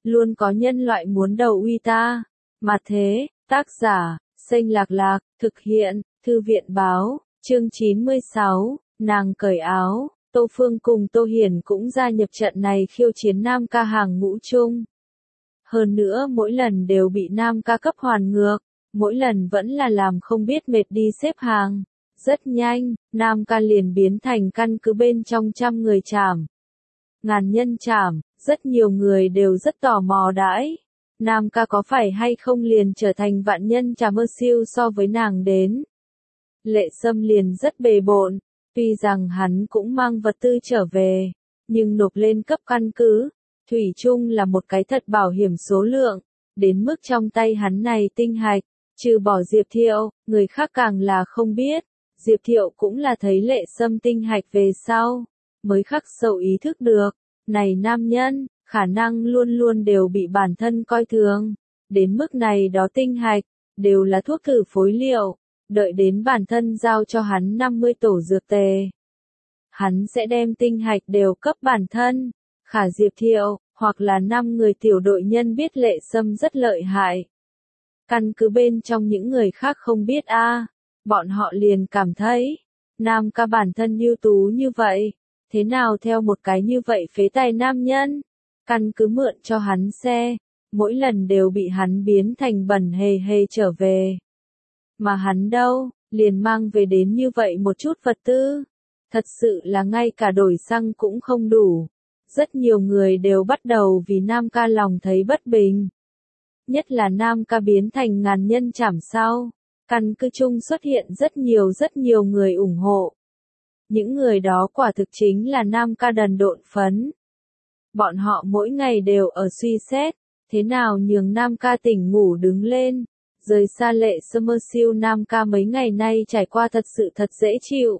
luôn có nhân loại muốn đầu uy ta. Mà thế, tác giả, Xanh Lạc Lạc, thực hiện, Thư viện báo, chương 96, nàng cởi áo, Tô Phương cùng Tô Hiển cũng gia nhập trận này khiêu chiến Nam ca hàng ngũ chung. Hơn nữa mỗi lần đều bị Nam ca cấp hoàn ngược, mỗi lần vẫn là làm không biết mệt đi xếp hàng. Rất nhanh, Nam ca liền biến thành căn cứ bên trong trăm người trảm. Ngàn nhân trảm, rất nhiều người đều rất tò mò đãi. Nam ca có phải hay không liền trở thành vạn nhân trảm mơ siêu so với nàng đến. Lệ Sâm liền rất bề bộn, tuy rằng hắn cũng mang vật tư trở về, nhưng nộp lên cấp căn cứ, thủy chung là một cái thật bảo hiểm số lượng, đến mức trong tay hắn này tinh hạch, trừ bỏ Diệp Thiệu, người khác càng là không biết. Diệp Thiệu cũng là thấy Lệ Sâm tinh hạch về sau, mới khắc sâu ý thức được, này nam nhân, khả năng luôn luôn đều bị bản thân coi thường, đến mức này đó tinh hạch, đều là thuốc thử phối liệu, đợi đến bản thân giao cho hắn 50 tổ dược tề. Hắn sẽ đem tinh hạch đều cấp bản thân, khả Diệp Thiệu, hoặc là 5 người tiểu đội nhân biết Lệ Sâm rất lợi hại. Căn cứ bên trong những người khác không biết bọn họ liền cảm thấy, Nam ca bản thân ưu tú như vậy, thế nào theo một cái như vậy phế tài nam nhân, căn cứ mượn cho hắn xe, mỗi lần đều bị hắn biến thành bẩn hề hề trở về. Mà hắn đâu, liền mang về đến như vậy một chút vật tư, thật sự là ngay cả đổi xăng cũng không đủ. Rất nhiều người đều bắt đầu vì Nam ca lòng thấy bất bình. Nhất là Nam ca biến thành ngàn nhân trảm sau, căn cứ chung xuất hiện rất nhiều người ủng hộ. Những người đó quả thực chính là Nam ca đần độn phấn. Bọn họ mỗi ngày đều ở suy xét, thế nào nhường Nam ca tỉnh ngủ đứng lên, rời xa Lệ Sâm mơ siêu. Nam ca mấy ngày nay trải qua thật sự thật dễ chịu.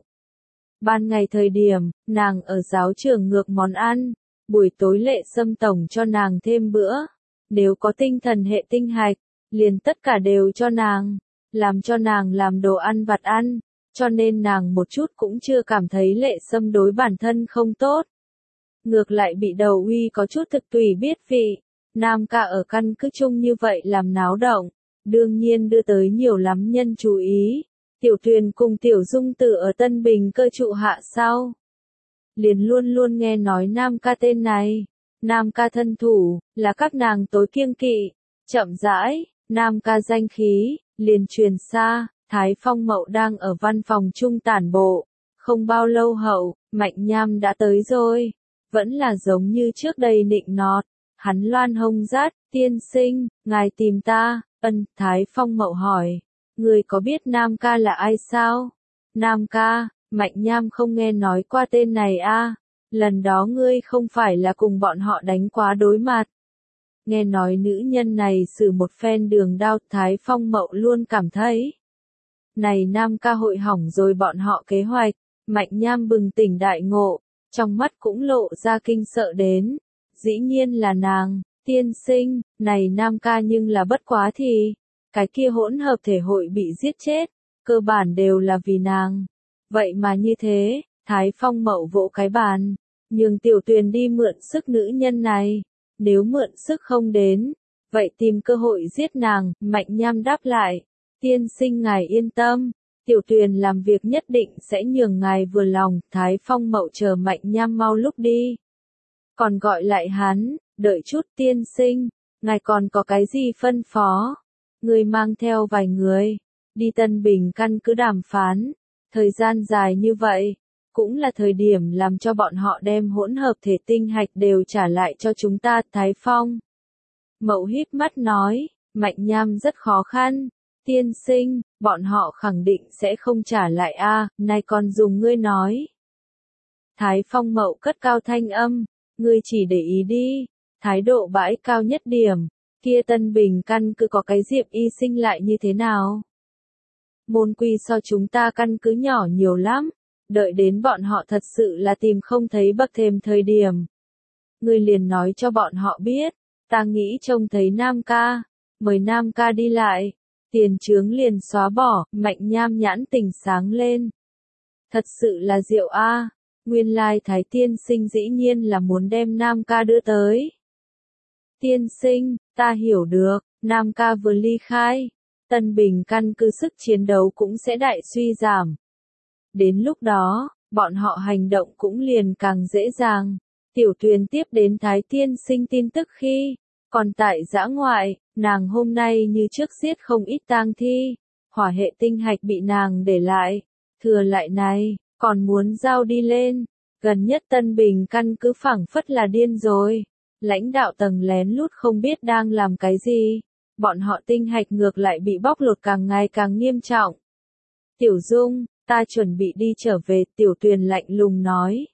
Ban ngày thời điểm, nàng ở giáo trường ngược món ăn, buổi tối Lệ Sâm tổng cho nàng thêm bữa, nếu có tinh thần hệ tinh hạch, liền tất cả đều cho nàng, làm cho nàng làm đồ ăn vặt ăn, cho nên nàng một chút cũng chưa cảm thấy Lệ Sâm đối bản thân không tốt. Ngược lại bị đầu uy có chút thực tùy biết vị, Nam ca ở căn cứ chung như vậy làm náo động, đương nhiên đưa tới nhiều lắm nhân chú ý. Tiểu Tuyền cùng Tiểu Dung Tử ở Tân Bình cơ trụ hạ sau, liền luôn luôn nghe nói Nam ca tên này. Nam ca thân thủ, là các nàng tối kiêng kỵ. Chậm rãi, Nam ca danh khí, liền truyền xa. Thái Phong Mậu đang ở văn phòng chung tản bộ. Không bao lâu hậu, Mạnh Nham đã tới rồi. Vẫn là giống như trước đây nịnh nọt. Hắn loan hông rát, tiên sinh, ngài tìm ta. Thái Phong Mậu hỏi. Người có biết Nam ca là ai sao? Nam ca, Mạnh Nham không nghe nói qua tên này lần đó ngươi không phải là cùng bọn họ đánh quá đối mặt. Nghe nói nữ nhân này xử một phen đường đao, Thái Phong Mậu luôn cảm thấy. Này Nam ca hội hỏng rồi bọn họ kế hoạch. Mạnh Nham bừng tỉnh đại ngộ, trong mắt cũng lộ ra kinh sợ đến. Dĩ nhiên là nàng, tiên sinh, này Nam ca nhưng là bất quá thì. Cái kia hỗn hợp thể hội bị giết chết, cơ bản đều là vì nàng. Vậy mà như thế, Thái Phong Mậu vỗ cái bàn, nhường Tiểu Tuyền đi mượn sức nữ nhân này. Nếu mượn sức không đến, vậy tìm cơ hội giết nàng. Mạnh Nham đáp lại, tiên sinh ngài yên tâm, Tiểu Tuyền làm việc nhất định sẽ nhường ngài vừa lòng. Thái Phong Mậu chờ Mạnh Nham mau lúc đi, còn gọi lại hắn, đợi chút tiên sinh, ngài còn có cái gì phân phó? Người mang theo vài người, đi Tân Bình căn cứ đàm phán, thời gian dài như vậy, cũng là thời điểm làm cho bọn họ đem hỗn hợp thể tinh hạch đều trả lại cho chúng ta. Thái Phong Mậu híp mắt nói, Mạnh Nham rất khó khăn, tiên sinh, bọn họ khẳng định sẽ không trả lại nay còn dùng ngươi nói. Thái Phong Mậu cất cao thanh âm, ngươi chỉ để ý đi, thái độ bãi cao nhất điểm. Kia Tân Bình căn cứ có cái Diệp y sinh lại như thế nào? Môn quy so chúng ta căn cứ nhỏ nhiều lắm, đợi đến bọn họ thật sự là tìm không thấy bậc thềm thời điểm. Ngươi liền nói cho bọn họ biết, ta nghĩ trông thấy Nam ca, mời Nam ca đi lại, tiền chướng liền xóa bỏ. Mạnh Nham nhãn tình sáng lên. Thật sự là diệu nguyên lai Thái tiên sinh dĩ nhiên là muốn đem Nam ca đưa tới. Tiên sinh, ta hiểu được, Nam ca vừa ly khai, Tân Bình căn cứ sức chiến đấu cũng sẽ đại suy giảm. Đến lúc đó, bọn họ hành động cũng liền càng dễ dàng. Tiểu Tuyền tiếp đến Thái tiên sinh tin tức khi, còn tại dã ngoại, nàng hôm nay như trước giết không ít tang thi, hỏa hệ tinh hạch bị nàng để lại, thừa lại này, còn muốn giao đi lên. Gần nhất Tân Bình căn cứ phảng phất là điên rồi. Lãnh đạo tầng lén lút không biết đang làm cái gì. Bọn họ tinh hạch ngược lại bị bóc lột càng ngày càng nghiêm trọng. Tiểu Dung, ta chuẩn bị đi trở về, Tiểu Tuyền lạnh lùng nói.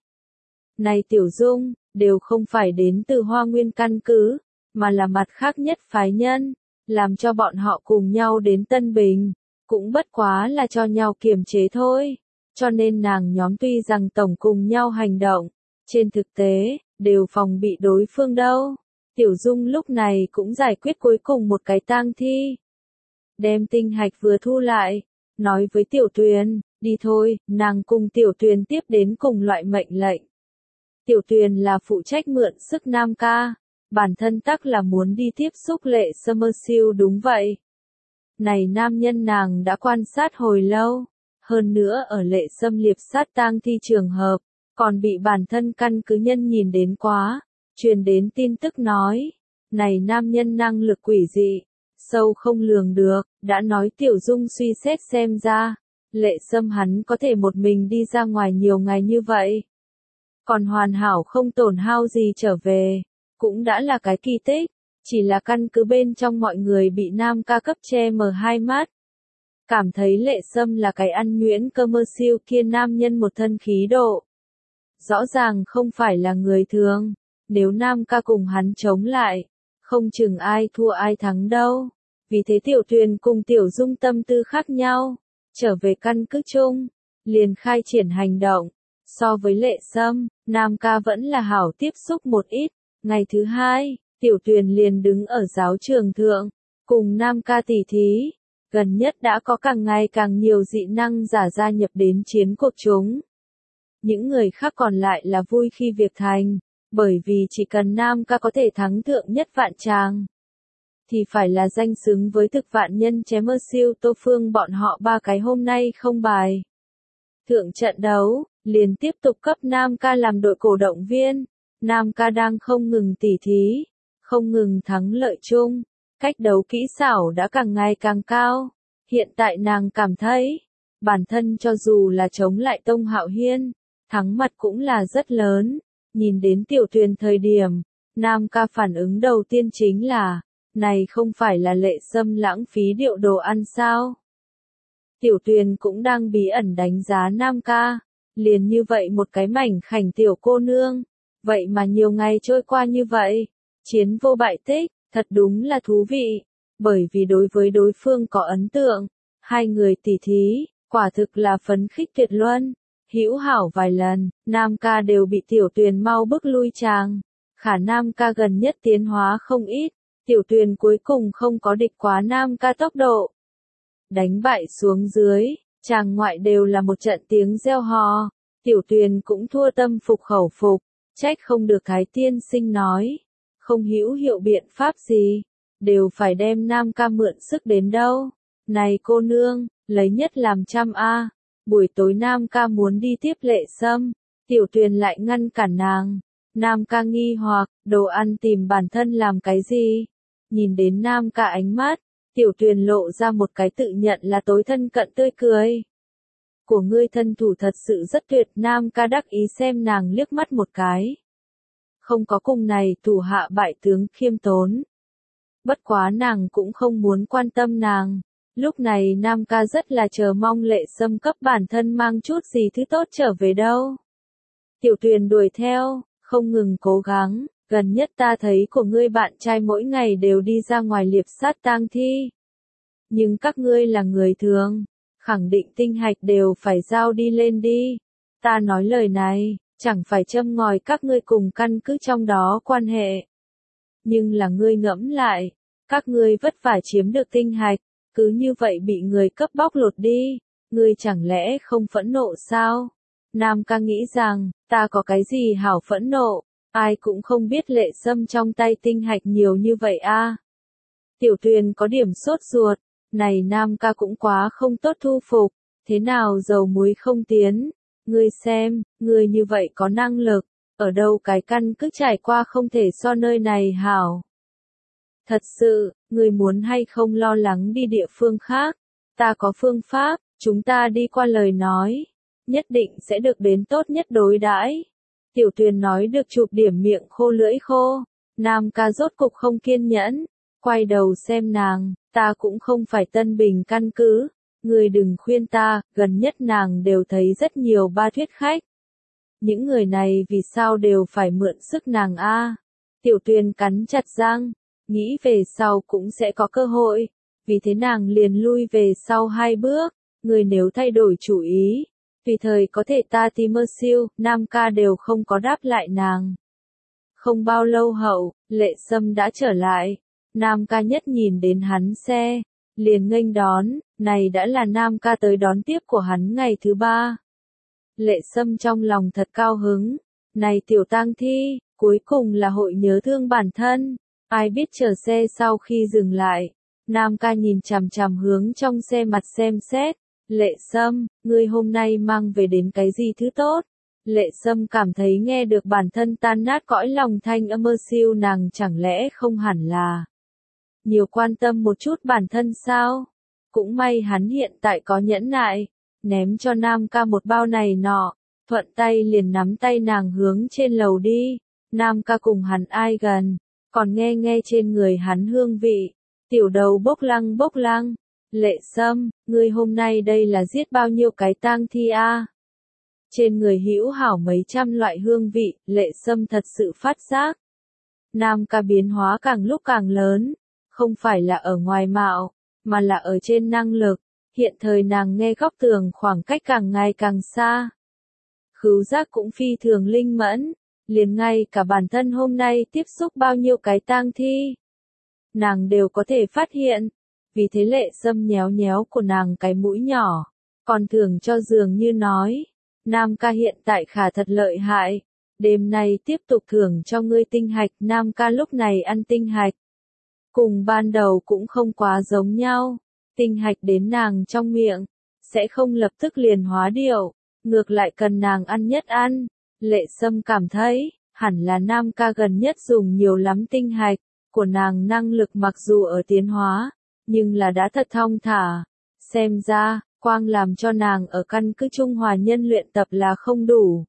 Này Tiểu Dung, đều không phải đến từ Hoa Nguyên căn cứ, mà là mặt khác nhất phái nhân, làm cho bọn họ cùng nhau đến Tân Bình, cũng bất quá là cho nhau kiềm chế thôi. Cho nên nàng nhóm tuy rằng tổng cùng nhau hành động, trên thực tế, đều phòng bị đối phương đâu. Tiểu Dung lúc này cũng giải quyết cuối cùng một cái tang thi. Đem tinh hạch vừa thu lại, nói với Tiểu Tuyền, đi thôi, nàng cùng Tiểu Tuyền tiếp đến cùng loại mệnh lệnh. Tiểu Tuyền là phụ trách mượn sức Nam ca, bản thân tắc là muốn đi tiếp xúc Lệ Summerfield đúng vậy. Này nam nhân nàng đã quan sát hồi lâu, hơn nữa ở Lệ Sâm liệp sát tang thi trường hợp, còn bị bản thân căn cứ nhân nhìn đến quá, truyền đến tin tức nói, này nam nhân năng lực quỷ dị, sâu không lường được, đã nói Tiểu Dung suy xét xem ra, Lệ Sâm hắn có thể một mình đi ra ngoài nhiều ngày như vậy. Còn hoàn hảo không tổn hao gì trở về, cũng đã là cái kỳ tích, chỉ là căn cứ bên trong mọi người bị Nam ca cấp che mờ hai mắt. Cảm thấy Lệ Sâm là cái ăn nhuyễn cơ mơ siêu kia nam nhân một thân khí độ. Rõ ràng không phải là người thường, nếu Nam ca cùng hắn chống lại, không chừng ai thua ai thắng đâu. Vì thế Tiểu Tuyền cùng Tiểu Dung tâm tư khác nhau, trở về căn cứ chung, liền khai triển hành động. So với Lệ Sâm, Nam ca vẫn là hảo tiếp xúc một ít. Ngày thứ hai, Tiểu Tuyền liền đứng ở giáo trường thượng, cùng Nam ca tỉ thí. Gần nhất đã có càng ngày càng nhiều dị năng giả gia nhập đến chiến cuộc chúng. Những người khác còn lại là vui khi việc thành, bởi vì chỉ cần Nam ca có thể thắng thượng nhất vạn tràng, thì phải là danh xứng với thực vạn nhân chém mơ siêu Tô Phương bọn họ ba cái hôm nay không bài. Thượng trận đấu, liền tiếp tục cấp Nam ca làm đội cổ động viên. Nam ca đang không ngừng tỉ thí, không ngừng thắng lợi chung. Cách đấu kỹ xảo đã càng ngày càng cao. Hiện tại nàng cảm thấy, bản thân cho dù là chống lại Tông Hạo Hiên, thắng mặt cũng là rất lớn. Nhìn đến Tiểu Tuyền thời điểm, Nam ca phản ứng đầu tiên chính là, này không phải là Lệ Sâm lãng phí điệu đồ ăn sao? Tiểu Tuyền cũng đang bí ẩn đánh giá Nam ca, liền như vậy một cái mảnh khảnh tiểu cô nương, vậy mà nhiều ngày trôi qua như vậy, chiến vô bại tích, thật đúng là thú vị, bởi vì đối với đối phương có ấn tượng, hai người tỉ thí, quả thực là phấn khích tuyệt luân, hữu hảo vài lần, Nam ca đều bị Tiểu Tuyền mau bức lui chàng, khả Nam ca gần nhất tiến hóa không ít, Tiểu Tuyền cuối cùng không có địch quá Nam ca tốc độ. Đánh bại xuống dưới, chàng ngoại đều là một trận tiếng reo hò, Tiểu Tuyền cũng thua tâm phục khẩu phục, trách không được Thái tiên sinh nói, không hữu hiệu biện pháp gì, đều phải đem Nam ca mượn sức đến đâu. Này cô nương, lấy nhất làm trăm a. Buổi tối Nam ca muốn đi tiếp Lệ Sâm, Tiểu Tuyền lại ngăn cản nàng. Nam ca nghi hoặc, đồ ăn tìm bản thân làm cái gì? Nhìn đến Nam ca ánh mắt, Tiểu Tuyền lộ ra một cái tự nhận là tối thân cận tươi cười. Của ngươi thân thủ thật sự rất tuyệt, Nam ca đắc ý xem nàng liếc mắt một cái. Không có cùng này thủ hạ bại tướng khiêm tốn. Bất quá nàng cũng không muốn quan tâm nàng. Lúc này Nam ca rất là chờ mong Lệ Sâm cấp bản thân mang chút gì thứ tốt trở về đâu. Tiểu Tuyền đuổi theo, không ngừng cố gắng, gần nhất ta thấy của ngươi bạn trai mỗi ngày đều đi ra ngoài liệp sát tang thi. Nhưng các ngươi là người thường, khẳng định tinh hạch đều phải giao đi lên đi. Ta nói lời này, chẳng phải châm ngòi các ngươi cùng căn cứ trong đó quan hệ. Nhưng là ngươi ngẫm lại, các ngươi vất vả chiếm được tinh hạch, cứ như vậy bị người cấp bóc lột đi, ngươi chẳng lẽ không phẫn nộ sao? Nam ca nghĩ rằng, ta có cái gì hảo phẫn nộ, Ai cũng không biết Lệ Sâm trong tay tinh hạch nhiều như vậy a. Tiểu Tuyền có điểm sốt ruột, này Nam ca cũng quá không tốt thu phục, thế nào dầu muối không tiến, ngươi xem, ngươi như vậy có năng lực, ở đâu cái căn cứ trải qua không thể so nơi này hảo. Thật sự, ngươi muốn hay không lo lắng đi địa phương khác, ta có phương pháp, chúng ta đi qua lời nói, nhất định sẽ được đến tốt nhất đối đãi. Tiểu Tuyền nói được chụp điểm miệng khô lưỡi khô, Nam ca rốt cục không kiên nhẫn, quay đầu xem nàng, ta cũng không phải Tân Bình căn cứ, người đừng khuyên ta, gần nhất nàng đều thấy rất nhiều ba thuyết khách. Những người này vì sao đều phải mượn sức nàng a? Tiểu Tuyền cắn chặt răng, nghĩ về sau cũng sẽ có cơ hội, vì thế nàng liền lui về sau 2 bước, người nếu thay đổi chủ ý, tùy thời có thể ta tìm mơ siêu, Nam ca đều không có đáp lại nàng. Không bao lâu hậu, Lệ Sâm đã trở lại, Nam ca nhất nhìn đến hắn xe, liền nghênh đón, này đã là Nam ca tới đón tiếp của hắn ngày thứ 3. Lệ Sâm trong lòng thật cao hứng, này tiểu tang thi, cuối cùng là hội nhớ thương bản thân, ai biết chờ xe sau khi dừng lại, Nam ca nhìn chằm chằm hướng trong xe mặt xem xét, Lệ Sâm, ngươi hôm nay mang về đến cái gì thứ tốt? Lệ Sâm cảm thấy nghe được bản thân tan nát cõi lòng thanh âm mơ siêu nàng chẳng lẽ không hẳn là nhiều quan tâm một chút bản thân sao? Cũng may hắn hiện tại có nhẫn nại, ném cho Nam ca một bao này nọ, thuận tay liền nắm tay nàng hướng trên lầu đi, Nam ca cùng hắn ai gần, còn nghe nghe trên người hắn hương vị, tiểu đầu bốc lăng, Lệ Sâm, ngươi hôm nay đây là giết bao nhiêu cái tang thi a? Trên người hữu hảo mấy trăm loại hương vị, Lệ Sâm thật sự phát giác. Nam ca biến hóa càng lúc càng lớn, không phải là ở ngoài mạo, mà là ở trên năng lực, hiện thời nàng nghe góc tường khoảng cách càng ngày càng xa. Khứu giác cũng phi thường linh mẫn, liền ngay cả bản thân hôm nay tiếp xúc bao nhiêu cái tang thi. Nàng đều có thể phát hiện, vì thế Lệ Sâm nhéo nhéo của nàng cái mũi nhỏ, còn thường cho dường như nói, Nam ca hiện tại khả thật lợi hại, đêm nay tiếp tục thưởng cho ngươi tinh hạch, Nam ca lúc này ăn tinh hạch. Cùng ban đầu cũng không quá giống nhau, tinh hạch đến nàng trong miệng, sẽ không lập tức liền hóa điệu, ngược lại cần nàng ăn nhất ăn, Lệ Sâm cảm thấy, hẳn là Nam ca gần nhất dùng nhiều lắm tinh hạch, của nàng năng lực mặc dù ở tiến hóa, nhưng là đã thật thong thả, xem ra, quang làm cho nàng ở căn cứ Trung Hòa Nhân luyện tập là không đủ.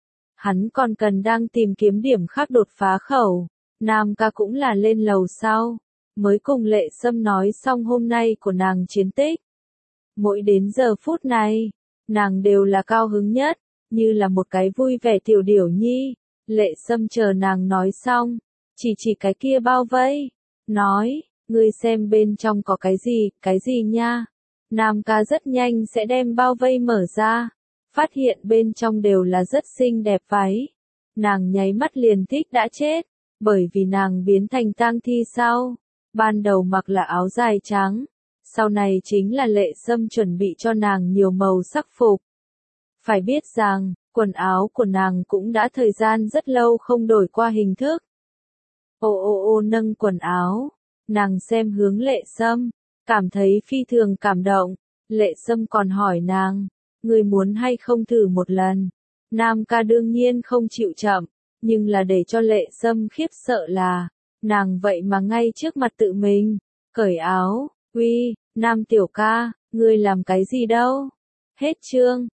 Hắn còn cần đang tìm kiếm điểm khác đột phá khẩu, Nam ca cũng là lên lầu sau, mới cùng Lệ Sâm nói xong hôm nay của nàng chiến tích. Mỗi đến giờ phút này, nàng đều là cao hứng nhất, như là một cái vui vẻ tiểu điểu nhi, Lệ Sâm chờ nàng nói xong, chỉ cái kia bao vây, nói, ngươi xem bên trong có cái gì nha. Nam ca rất nhanh sẽ đem bao vây mở ra, phát hiện bên trong đều là rất xinh đẹp váy. Nàng nháy mắt liền thích đã chết, bởi vì nàng biến thành tang thi sau. Ban đầu mặc là áo dài trắng, sau này chính là Lệ Sâm chuẩn bị cho nàng nhiều màu sắc phục. Phải biết rằng, quần áo của nàng cũng đã thời gian rất lâu không đổi qua hình thức. Ô nâng quần áo, nàng xem hướng Lệ Sâm, cảm thấy phi thường cảm động, Lệ Sâm còn hỏi nàng, người muốn hay không thử một lần. Nam ca đương nhiên không chịu chậm, nhưng là để cho Lệ Sâm khiếp sợ là, nàng vậy mà ngay trước mặt tự mình, cởi áo, uy, Nam tiểu ca, ngươi làm cái gì đâu? Hết chương.